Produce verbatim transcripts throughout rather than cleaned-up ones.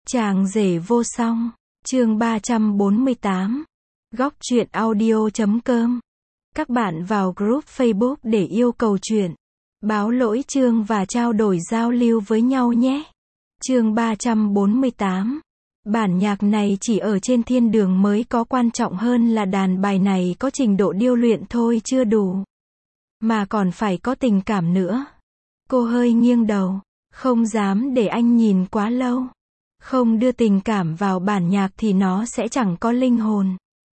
Chàng rể vô song, chương ba trăm bốn mươi tám. Góc truyện audio chấm com. Các bạn vào group Facebook để yêu cầu truyện, báo lỗi chương và trao đổi giao lưu với nhau nhé. Chương ba trăm bốn mươi tám. Bản nhạc này chỉ ở trên thiên đường mới có, quan trọng hơn là đàn bài này có trình độ điêu luyện thôi chưa đủ, mà còn phải có tình cảm nữa. Cô hơi nghiêng đầu, không dám để anh nhìn quá lâu. Không đưa tình cảm vào bản nhạc thì nó sẽ chẳng có linh hồn.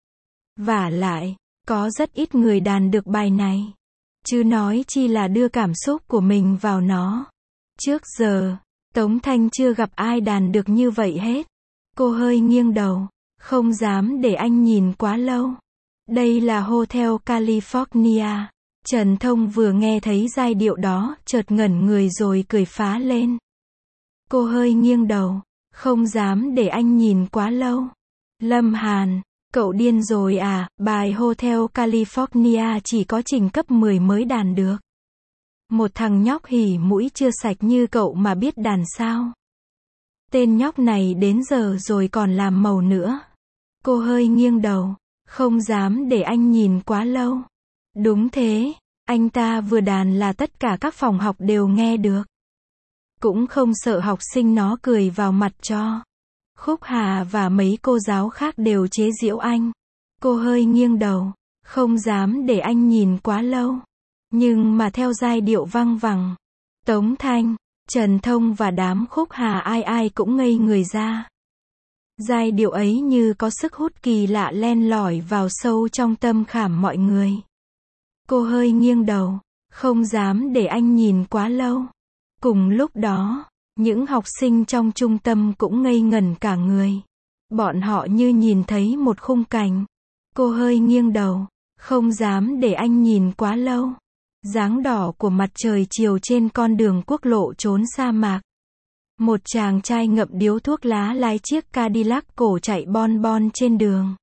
Vả lại, có rất ít người đàn được bài này, chứ nói chi là đưa cảm xúc của mình vào nó. Trước giờ, Tống Thanh chưa gặp ai đàn được như vậy hết. Cô hơi nghiêng đầu, không dám để anh nhìn quá lâu. Đây là Hotel California. Trần Thông vừa nghe thấy giai điệu đó, chợt ngẩn người rồi cười phá lên. Cô hơi nghiêng đầu, không dám để anh nhìn quá lâu. Lâm Hàn, cậu điên rồi à, bài Hotel California chỉ có trình cấp mười mới đàn được. Một thằng nhóc hỉ mũi chưa sạch như cậu mà biết đàn sao? Tên nhóc này đến giờ rồi còn làm màu nữa. Cô hơi nghiêng đầu, không dám để anh nhìn quá lâu. Đúng thế, anh ta vừa đàn là tất cả các phòng học đều nghe được. Cũng không sợ học sinh nó cười vào mặt cho. Khúc Hà và mấy cô giáo khác đều chế giễu anh. Cô hơi nghiêng đầu, không dám để anh nhìn quá lâu. Nhưng mà theo giai điệu văng vẳng, Tống Thanh, Trần Thông và đám Khúc Hà ai ai cũng ngây người ra. Giai điệu ấy như có sức hút kỳ lạ len lỏi vào sâu trong tâm khảm mọi người. Cô hơi nghiêng đầu, không dám để anh nhìn quá lâu. Cùng lúc đó, những học sinh trong trung tâm cũng ngây ngẩn cả người. Bọn họ như nhìn thấy một khung cảnh. Cô hơi nghiêng đầu, không dám để anh nhìn quá lâu. Dáng đỏ của mặt trời chiều trên con đường quốc lộ trốn sa mạc. Một chàng trai ngậm điếu thuốc lá lái chiếc Cadillac cổ chạy bon bon trên đường.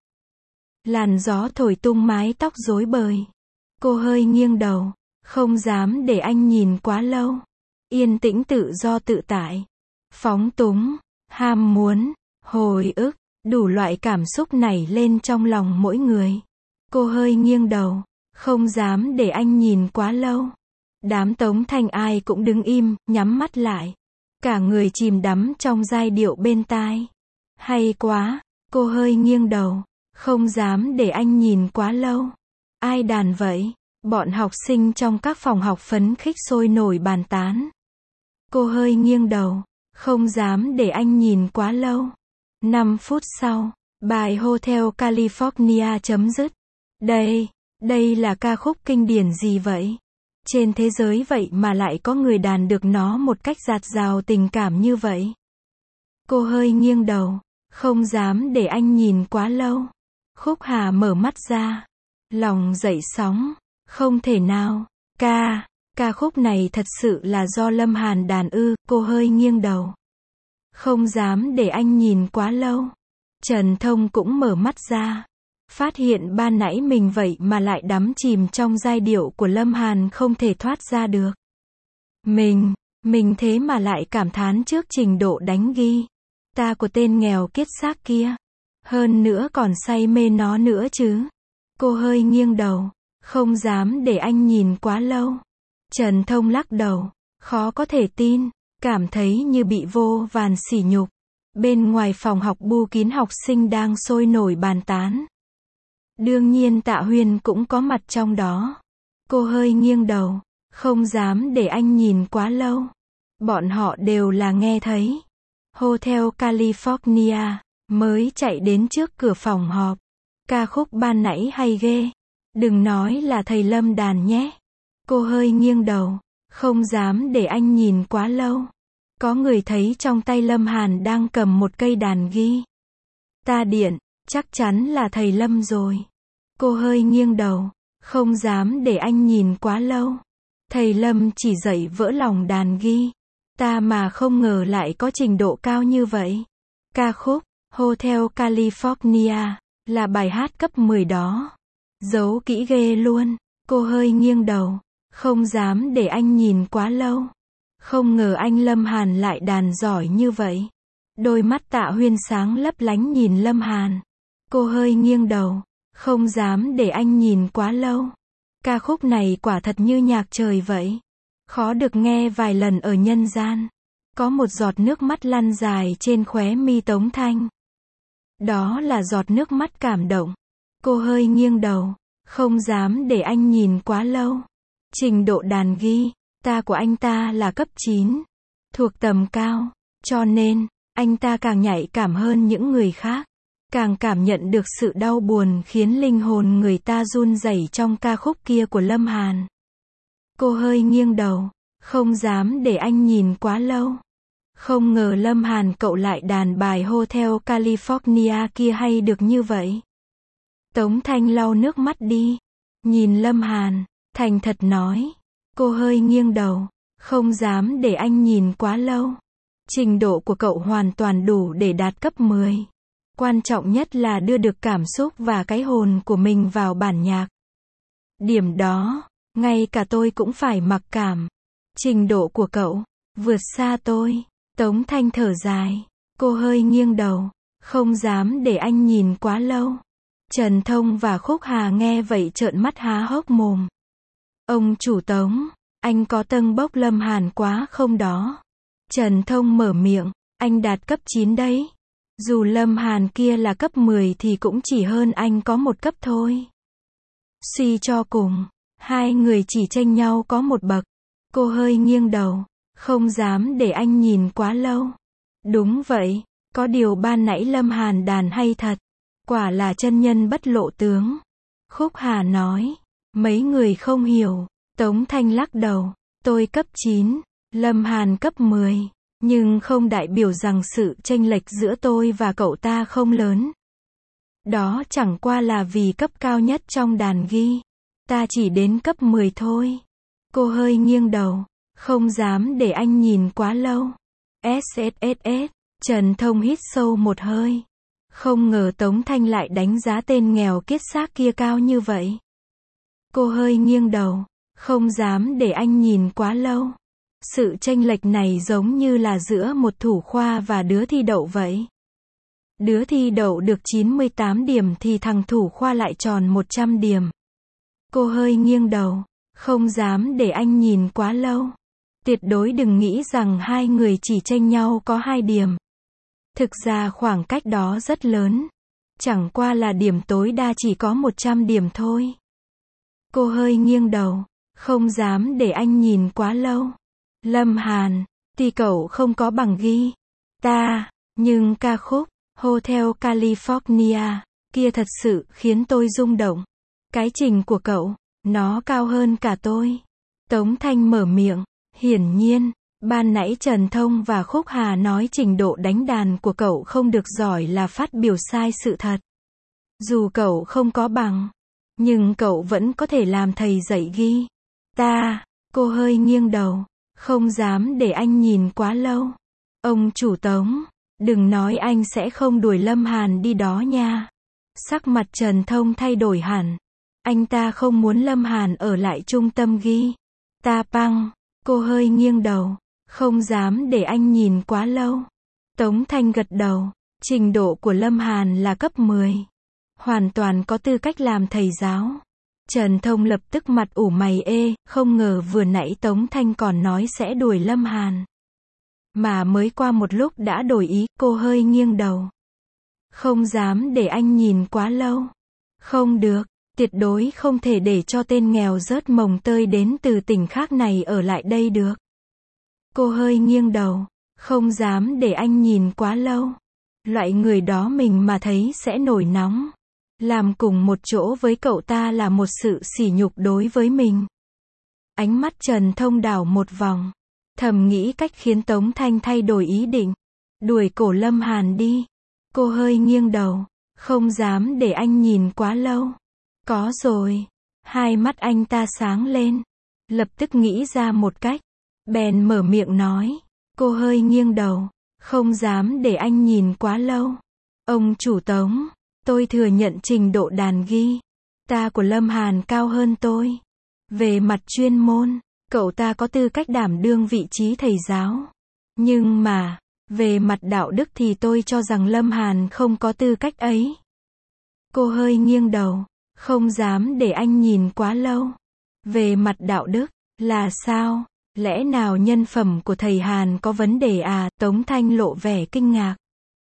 Làn gió thổi tung mái tóc rối bời. Cô hơi nghiêng đầu, không dám để anh nhìn quá lâu. Yên tĩnh tự do tự tại, phóng túng, ham muốn, hồi ức, đủ loại cảm xúc nảy lên trong lòng mỗi người. Cô hơi nghiêng đầu, không dám để anh nhìn quá lâu. Đám Tống Thanh ai cũng đứng im, nhắm mắt lại. Cả người chìm đắm trong giai điệu bên tai. Hay quá, cô hơi nghiêng đầu, không dám để anh nhìn quá lâu. Ai đàn vậy? Bọn học sinh trong các phòng học phấn khích sôi nổi bàn tán. Cô hơi nghiêng đầu, không dám để anh nhìn quá lâu. năm phút sau, bài Hotel California chấm dứt. Đây, đây là ca khúc kinh điển gì vậy? Trên thế giới vậy mà lại có người đàn được nó một cách dạt dào tình cảm như vậy. Cô hơi nghiêng đầu, không dám để anh nhìn quá lâu. Khúc Hà mở mắt ra, lòng dậy sóng, không thể nào, ca, ca khúc này thật sự là do Lâm Hàn đàn ư? Cô hơi nghiêng đầu, không dám để anh nhìn quá lâu. Trần Thông cũng mở mắt ra, phát hiện ban nãy mình vậy mà lại đắm chìm trong giai điệu của Lâm Hàn không thể thoát ra được. Mình, mình thế mà lại cảm thán trước trình độ đánh ghi ta của tên nghèo kiết xác kia. Hơn nữa còn say mê nó nữa chứ. Cô hơi nghiêng đầu, không dám để anh nhìn quá lâu. Trần Thông lắc đầu, khó có thể tin, cảm thấy như bị vô vàn sỉ nhục. Bên ngoài phòng học bu kín học sinh đang sôi nổi bàn tán. Đương nhiên Tạ Huyên cũng có mặt trong đó. Cô hơi nghiêng đầu, không dám để anh nhìn quá lâu. Bọn họ đều là nghe thấy Hotel California mới chạy đến trước cửa phòng họp. Ca khúc ban nãy hay ghê. Đừng nói là thầy Lâm đàn nhé. Cô hơi nghiêng đầu, không dám để anh nhìn quá lâu. Có người thấy trong tay Lâm Hàn đang cầm một cây đàn ghi ta điện, chắc chắn là thầy Lâm rồi. Cô hơi nghiêng đầu, không dám để anh nhìn quá lâu. Thầy Lâm chỉ dạy vỡ lòng đàn ghi ta mà không ngờ lại có trình độ cao như vậy. Ca khúc Hotel California là bài hát cấp mười đó. Giấu kỹ ghê luôn. Cô hơi nghiêng đầu, không dám để anh nhìn quá lâu. Không ngờ anh Lâm Hàn lại đàn giỏi như vậy. Đôi mắt Tạ Huyên sáng lấp lánh nhìn Lâm Hàn. Cô hơi nghiêng đầu, không dám để anh nhìn quá lâu. Ca khúc này quả thật như nhạc trời vậy. Khó được nghe vài lần ở nhân gian. Có một giọt nước mắt lăn dài trên khóe mi Tống Thanh. Đó là giọt nước mắt cảm động. Cô hơi nghiêng đầu, không dám để anh nhìn quá lâu. Trình độ đàn ghi, ta của anh ta là cấp chín. Thuộc tầm cao, cho nên, anh ta càng nhạy cảm hơn những người khác. Càng cảm nhận được sự đau buồn khiến linh hồn người ta run rẩy trong ca khúc kia của Lâm Hàn. Cô hơi nghiêng đầu, không dám để anh nhìn quá lâu. Không ngờ Lâm Hàn cậu lại đàn bài Hotel California kia hay được như vậy. Tống Thanh lau nước mắt đi. Nhìn Lâm Hàn, thành thật nói. Cô hơi nghiêng đầu, không dám để anh nhìn quá lâu. Trình độ của cậu hoàn toàn đủ để đạt cấp mười. Quan trọng nhất là đưa được cảm xúc và cái hồn của mình vào bản nhạc. Điểm đó, ngay cả tôi cũng phải mặc cảm. Trình độ của cậu, vượt xa tôi. Tống Thanh thở dài. Cô hơi nghiêng đầu, không dám để anh nhìn quá lâu. Trần Thông và Khúc Hà nghe vậy trợn mắt há hốc mồm. Ông chủ Tống, anh có tâng bốc Lâm Hàn quá không đó? Trần Thông mở miệng, anh đạt cấp chín đấy. Dù Lâm Hàn kia là cấp mười thì cũng chỉ hơn anh có một cấp thôi. Suy cho cùng, hai người chỉ chênh nhau có một bậc. Cô hơi nghiêng đầu, không dám để anh nhìn quá lâu. Đúng vậy, có điều ban nãy Lâm Hàn đàn hay thật. Quả là chân nhân bất lộ tướng. Khúc Hà nói, mấy người không hiểu. Tống Thanh lắc đầu, tôi cấp chín, Lâm Hàn cấp mười. Nhưng không đại biểu rằng sự chênh lệch giữa tôi và cậu ta không lớn. Đó chẳng qua là vì cấp cao nhất trong đàn ghi. Ta chỉ đến cấp mười thôi. Cô hơi nghiêng đầu, không dám để anh nhìn quá lâu. ét ét ét ét, Trần Thông hít sâu một hơi. Không ngờ Tống Thanh lại đánh giá tên nghèo kiết xác kia cao như vậy. Cô hơi nghiêng đầu, không dám để anh nhìn quá lâu. Sự chênh lệch này giống như là giữa một thủ khoa và đứa thi đậu vậy. Đứa thi đậu được chín mươi tám điểm thì thằng thủ khoa lại tròn một trăm điểm. Cô hơi nghiêng đầu, không dám để anh nhìn quá lâu. Tuyệt đối đừng nghĩ rằng hai người chỉ chênh nhau có hai điểm. Thực ra khoảng cách đó rất lớn. Chẳng qua là điểm tối đa chỉ có một trăm điểm thôi. Cô hơi nghiêng đầu, không dám để anh nhìn quá lâu. Lâm Hàn, thì cậu không có bằng ghi. Ta, nhưng ca khúc Hotel California kia thật sự khiến tôi rung động. Cái trình của cậu, nó cao hơn cả tôi. Tống Thanh mở miệng, hiển nhiên, ban nãy Trần Thông và Khúc Hà nói trình độ đánh đàn của cậu không được giỏi là phát biểu sai sự thật. Dù cậu không có bằng, nhưng cậu vẫn có thể làm thầy dạy ghi. Ta, cô hơi nghiêng đầu, không dám để anh nhìn quá lâu. Ông chủ Tống, đừng nói anh sẽ không đuổi Lâm Hàn đi đó nha. Sắc mặt Trần Thông thay đổi hẳn. Anh ta không muốn Lâm Hàn ở lại trung tâm ghi. Ta băng, cô hơi nghiêng đầu, không dám để anh nhìn quá lâu. Tống Thanh gật đầu, trình độ của Lâm Hàn là cấp mười. Hoàn toàn có tư cách làm thầy giáo. Trần Thông lập tức mặt ủ mày ê, không ngờ vừa nãy Tống Thanh còn nói sẽ đuổi Lâm Hàn. Mà mới qua một lúc đã đổi ý, cô hơi nghiêng đầu. Không dám để anh nhìn quá lâu. Không được, tuyệt đối không thể để cho tên nghèo rớt mồng tơi đến từ tỉnh khác này ở lại đây được. Cô hơi nghiêng đầu, không dám để anh nhìn quá lâu. Loại người đó mình mà thấy sẽ nổi nóng. Làm cùng một chỗ với cậu ta là một sự sỉ nhục đối với mình. Ánh mắt Trần Thông đảo một vòng. Thầm nghĩ cách khiến Tống Thanh thay đổi ý định. Đuổi cổ Lâm Hàn đi. Cô hơi nghiêng đầu. Không dám để anh nhìn quá lâu. Có rồi. Hai mắt anh ta sáng lên. Lập tức nghĩ ra một cách. Bèn mở miệng nói. Cô hơi nghiêng đầu. Không dám để anh nhìn quá lâu. Ông chủ Tống, tôi thừa nhận trình độ đàn ghi. Ta của Lâm Hàn cao hơn tôi. Về mặt chuyên môn, cậu ta có tư cách đảm đương vị trí thầy giáo. Nhưng mà, Về mặt đạo đức thì tôi cho rằng Lâm Hàn không có tư cách ấy. Cô hơi nghiêng đầu, không dám để anh nhìn quá lâu. Về mặt đạo đức, là sao? Lẽ nào nhân phẩm của thầy Hàn có vấn đề à? Tống Thanh lộ vẻ kinh ngạc.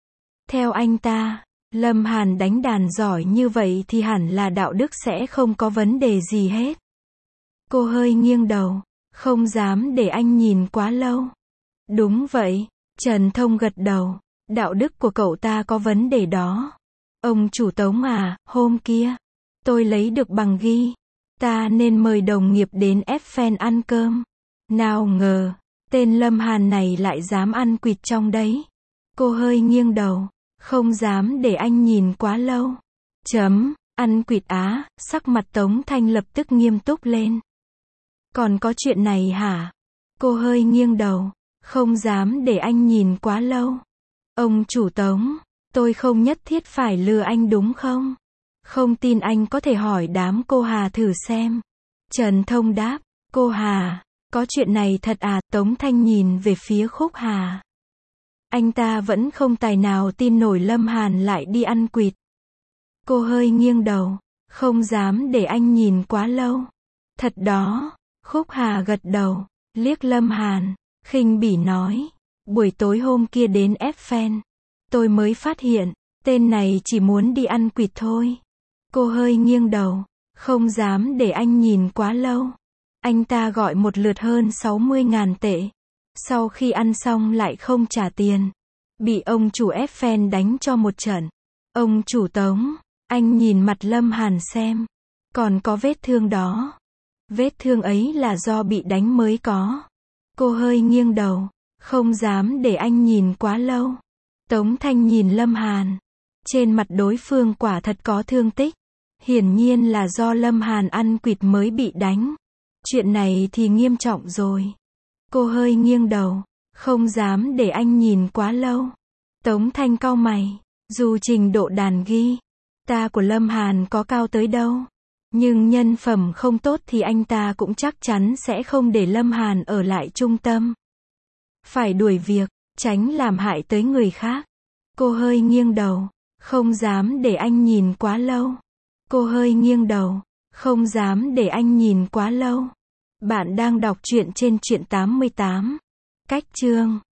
Theo anh ta, Lâm Hàn đánh đàn giỏi như vậy thì hẳn là đạo đức sẽ không có vấn đề gì hết. Cô hơi nghiêng đầu, không dám để anh nhìn quá lâu. Đúng vậy, Trần Thông gật đầu, đạo đức của cậu ta có vấn đề đó. Ông chủ Tống à, hôm kia, tôi lấy được bằng ghi. Ta nên mời đồng nghiệp đến Eiffel ăn cơm. Nào ngờ, tên Lâm Hàn này lại dám ăn quỵt trong đấy. Cô hơi nghiêng đầu, không dám để anh nhìn quá lâu. Chấm, ăn quỵt á, sắc mặt Tống Thanh lập tức nghiêm túc lên. Còn có chuyện này hả? Cô hơi nghiêng đầu, không dám để anh nhìn quá lâu. Ông chủ Tống, tôi không nhất thiết phải lừa anh đúng không? Không tin anh có thể hỏi đám cô Hà thử xem. Trần Thông đáp, cô Hà, có chuyện này thật à? Tống Thanh nhìn về phía Khúc Hà. Anh ta vẫn không tài nào tin nổi Lâm Hàn lại đi ăn quỵt. Cô hơi nghiêng đầu, không dám để anh nhìn quá lâu. Thật đó, Khúc Hà gật đầu, liếc Lâm Hàn, khinh bỉ nói, buổi tối hôm kia đến Eiffel, tôi mới phát hiện, tên này chỉ muốn đi ăn quỵt thôi. Cô hơi nghiêng đầu, không dám để anh nhìn quá lâu. Anh ta gọi một lượt hơn sáu mươi ngàn tệ. Sau khi ăn xong lại không trả tiền. Bị ông chủ Eiffel đánh cho một trận. Ông chủ Tống, anh nhìn mặt Lâm Hàn xem. Còn có vết thương đó. Vết thương ấy là do bị đánh mới có. Cô hơi nghiêng đầu, không dám để anh nhìn quá lâu. Tống Thanh nhìn Lâm Hàn. Trên mặt đối phương quả thật có thương tích. Hiển nhiên là do Lâm Hàn ăn quỵt mới bị đánh. Chuyện này thì nghiêm trọng rồi. Cô hơi nghiêng đầu, không dám để anh nhìn quá lâu. Tống Thanh cau mày, dù trình độ đàn ghi, ta của Lâm Hàn có cao tới đâu, nhưng nhân phẩm không tốt thì anh ta cũng chắc chắn sẽ không để Lâm Hàn ở lại trung tâm. Phải đuổi việc, tránh làm hại tới người khác. Cô hơi nghiêng đầu, không dám để anh nhìn quá lâu. Cô hơi nghiêng đầu, không dám để anh nhìn quá lâu. Bạn đang đọc truyện trên truyện tám mươi tám. Cách chương